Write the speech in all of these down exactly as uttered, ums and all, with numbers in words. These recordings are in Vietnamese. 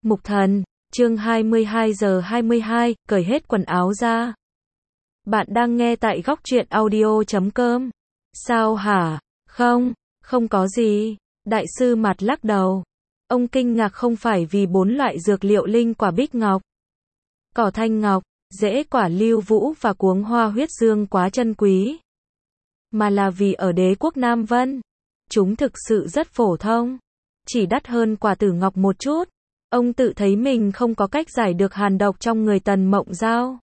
Mục Thần, chương hai mươi hai giờ hai mươi hai, cởi hết quần áo ra. Bạn đang nghe tại góc truyện audio chấm com. Sao hả? Không, không có gì. Đại sư Mạt lắc đầu. Ông kinh ngạc không phải vì bốn loại dược liệu linh quả bích ngọc, cỏ thanh ngọc, rễ quả lưu vũ và cuống hoa huyết dương quá chân quý, mà là vì ở đế quốc Nam Vân, chúng thực sự rất phổ thông, chỉ đắt hơn quả tử ngọc một chút. Ông tự thấy mình không có cách giải được hàn độc trong người Tần Mộng Giao.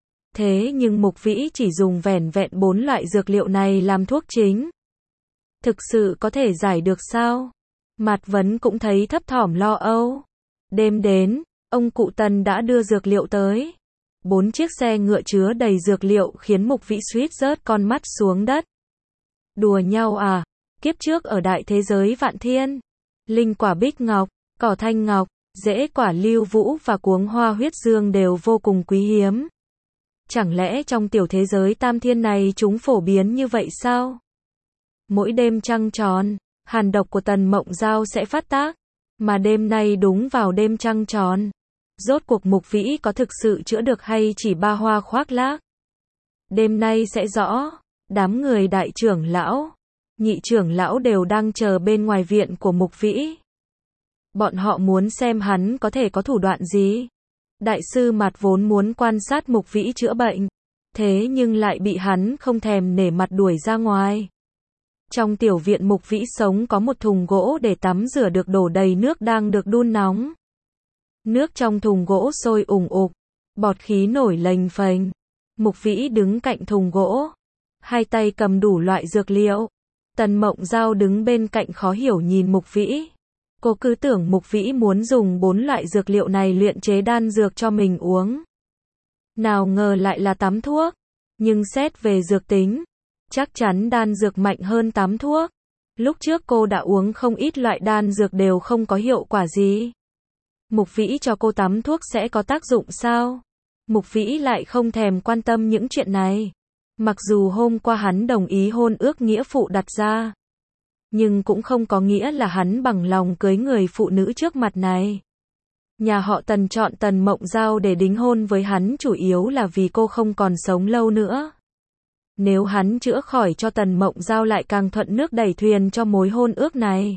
Thế nhưng Mục Vĩ chỉ dùng vẻn vẹn bốn loại dược liệu này làm thuốc chính. Thực sự có thể giải được sao? Mạt Vấn cũng thấy thấp thỏm lo âu. Đêm đến, ông cụ Tần đã đưa dược liệu tới. Bốn chiếc xe ngựa chứa đầy dược liệu khiến Mục Vĩ suýt rớt con mắt xuống đất. Đùa nhau à? Kiếp trước ở đại thế giới vạn thiên, linh quả bích ngọc, cỏ thanh ngọc, rễ quả lưu vũ và cuống hoa huyết dương đều vô cùng quý hiếm. Chẳng lẽ trong tiểu thế giới tam thiên này chúng phổ biến như vậy sao? Mỗi đêm trăng tròn, hàn độc của Tần Mộng Giao sẽ phát tác, mà đêm nay đúng vào đêm trăng tròn. Rốt cuộc Mục Vĩ có thực sự chữa được hay chỉ ba hoa khoác lác? Đêm nay sẽ rõ. Đám người đại trưởng lão, nhị trưởng lão đều đang chờ bên ngoài viện của Mục Vĩ. Bọn họ muốn xem hắn có thể có thủ đoạn gì. Đại sư Mạt vốn muốn quan sát Mục Vĩ chữa bệnh, thế nhưng lại bị hắn không thèm nể mặt đuổi ra ngoài. Trong tiểu viện Mục Vĩ sống có một thùng gỗ để tắm rửa được đổ đầy nước đang được đun nóng. Nước trong thùng gỗ sôi ủng ục, bọt khí nổi lềnh phềnh. Mục Vĩ đứng cạnh thùng gỗ, hai tay cầm đủ loại dược liệu. Tần Mộng Giao đứng bên cạnh khó hiểu nhìn Mục Vĩ. Cô cứ tưởng Mục Vĩ muốn dùng bốn loại dược liệu này luyện chế đan dược cho mình uống. Nào ngờ lại là tắm thuốc. Nhưng xét về dược tính, chắc chắn đan dược mạnh hơn tắm thuốc. Lúc trước cô đã uống không ít loại đan dược đều không có hiệu quả gì. Mục Vĩ cho cô tắm thuốc sẽ có tác dụng sao? Mục Vĩ lại không thèm quan tâm những chuyện này. Mặc dù hôm qua hắn đồng ý hôn ước nghĩa phụ đặt ra, nhưng cũng không có nghĩa là hắn bằng lòng cưới người phụ nữ trước mặt này. Nhà họ Tần chọn Tần Mộng Giao để đính hôn với hắn chủ yếu là vì cô không còn sống lâu nữa. Nếu hắn chữa khỏi cho Tần Mộng Giao lại càng thuận nước đẩy thuyền cho mối hôn ước này.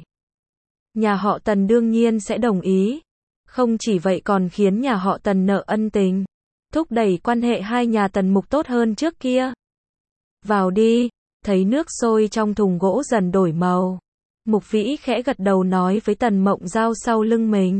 Nhà họ Tần đương nhiên sẽ đồng ý. Không chỉ vậy còn khiến nhà họ Tần nợ ân tình, thúc đẩy quan hệ hai nhà Tần Mục tốt hơn trước kia. Vào đi. Thấy nước sôi trong thùng gỗ dần đổi màu, Mục Vĩ khẽ gật đầu nói với Tần Mộng Giao sau lưng mình.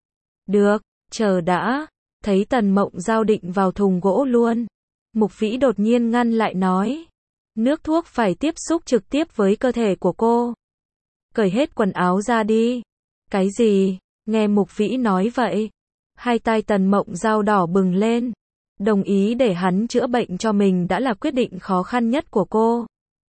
Được, chờ đã. Thấy Tần Mộng Giao định vào thùng gỗ luôn, Mục Vĩ đột nhiên ngăn lại nói. Nước thuốc phải tiếp xúc trực tiếp với cơ thể của cô. Cởi hết quần áo ra đi. Cái gì? Nghe Mục Vĩ nói vậy, hai tay Tần Mộng Giao đỏ bừng lên. Đồng ý để hắn chữa bệnh cho mình đã là quyết định khó khăn nhất của cô.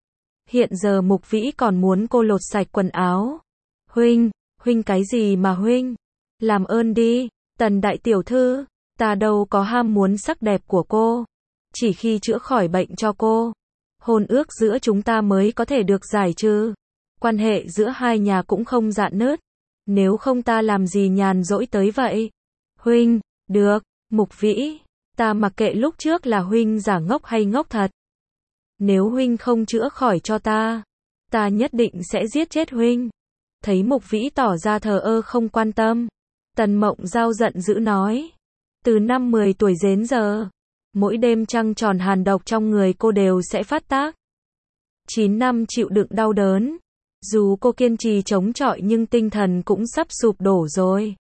Hiện giờ Mục Vĩ còn muốn cô lột sạch quần áo. Huynh, huynh cái gì mà huynh? Làm ơn đi, Tần đại tiểu thư, ta đâu có ham muốn sắc đẹp của cô. Chỉ khi chữa khỏi bệnh cho cô, hôn ước giữa chúng ta mới có thể được giải trừ. Quan hệ giữa hai nhà cũng không rạn nứt. Nếu không ta làm gì nhàn rỗi tới vậy? Huynh, được, Mục Vĩ, ta mặc kệ lúc trước là huynh giả ngốc hay ngốc thật. Nếu huynh không chữa khỏi cho ta, ta nhất định sẽ giết chết huynh. Thấy Mục Vĩ tỏ ra thờ ơ không quan tâm, Tần Mộng Giao giận dữ nói. Từ năm mười tuổi đến giờ, mỗi đêm trăng tròn hàn độc trong người cô đều sẽ phát tác. chín năm chịu đựng đau đớn. Dù cô kiên trì chống chọi nhưng tinh thần cũng sắp sụp đổ rồi.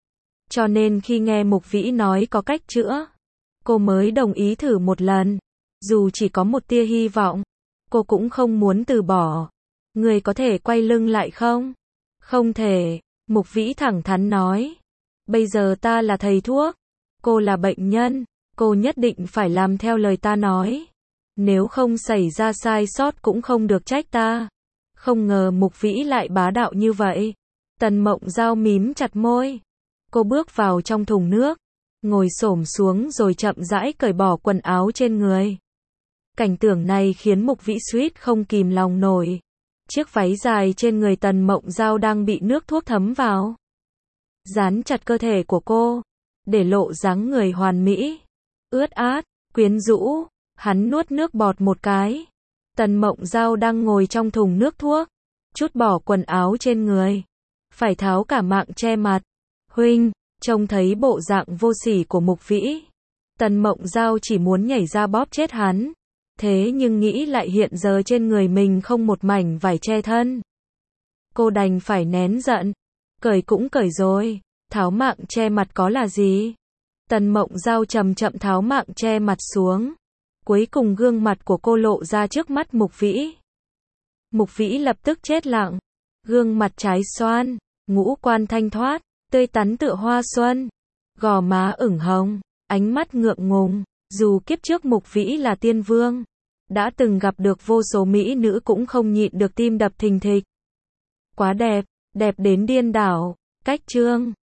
Cho nên khi nghe Mục Vĩ nói có cách chữa, cô mới đồng ý thử một lần. Dù chỉ có một tia hy vọng, cô cũng không muốn từ bỏ. Người có thể quay lưng lại không? Không thể, Mục Vĩ thẳng thắn nói. Bây giờ ta là thầy thuốc, cô là bệnh nhân, cô nhất định phải làm theo lời ta nói. Nếu không xảy ra sai sót cũng không được trách ta. Không ngờ Mục Vĩ lại bá đạo như vậy. Tần Mộng Giao mím chặt môi. Cô bước vào trong thùng nước, ngồi xổm xuống rồi chậm rãi cởi bỏ quần áo trên người. Cảnh tượng này khiến Mục Vĩ suýt không kìm lòng nổi. Chiếc váy dài trên người Tần Mộng Giao đang bị nước thuốc thấm vào. dán chặt cơ thể của cô, để lộ dáng người hoàn mỹ, ướt át, quyến rũ. Hắn nuốt nước bọt một cái. Tần Mộng Giao đang ngồi trong thùng nước thuốc, trút bỏ quần áo trên người, phải tháo cả mạng che mặt. Huynh, trông thấy bộ dạng vô sỉ của Mục Vĩ, Tần Mộng Giao chỉ muốn nhảy ra bóp chết hắn, thế nhưng nghĩ lại hiện giờ trên người mình không một mảnh vải che thân. Cô đành phải nén giận, cởi cũng cởi rồi, tháo mạng che mặt có là gì? Tần Mộng Giao chậm chậm tháo mạng che mặt xuống, cuối cùng gương mặt của cô lộ ra trước mắt Mục Vĩ. Mục Vĩ lập tức chết lặng, gương mặt trái xoan, ngũ quan thanh thoát, tươi tắn tựa hoa xuân, gò má ửng hồng, ánh mắt ngượng ngùng. Dù kiếp trước Mục Vĩ là tiên vương, đã từng gặp được vô số mỹ nữ cũng không nhịn được tim đập thình thịch. Quá đẹp, đẹp đến điên đảo. Cách chương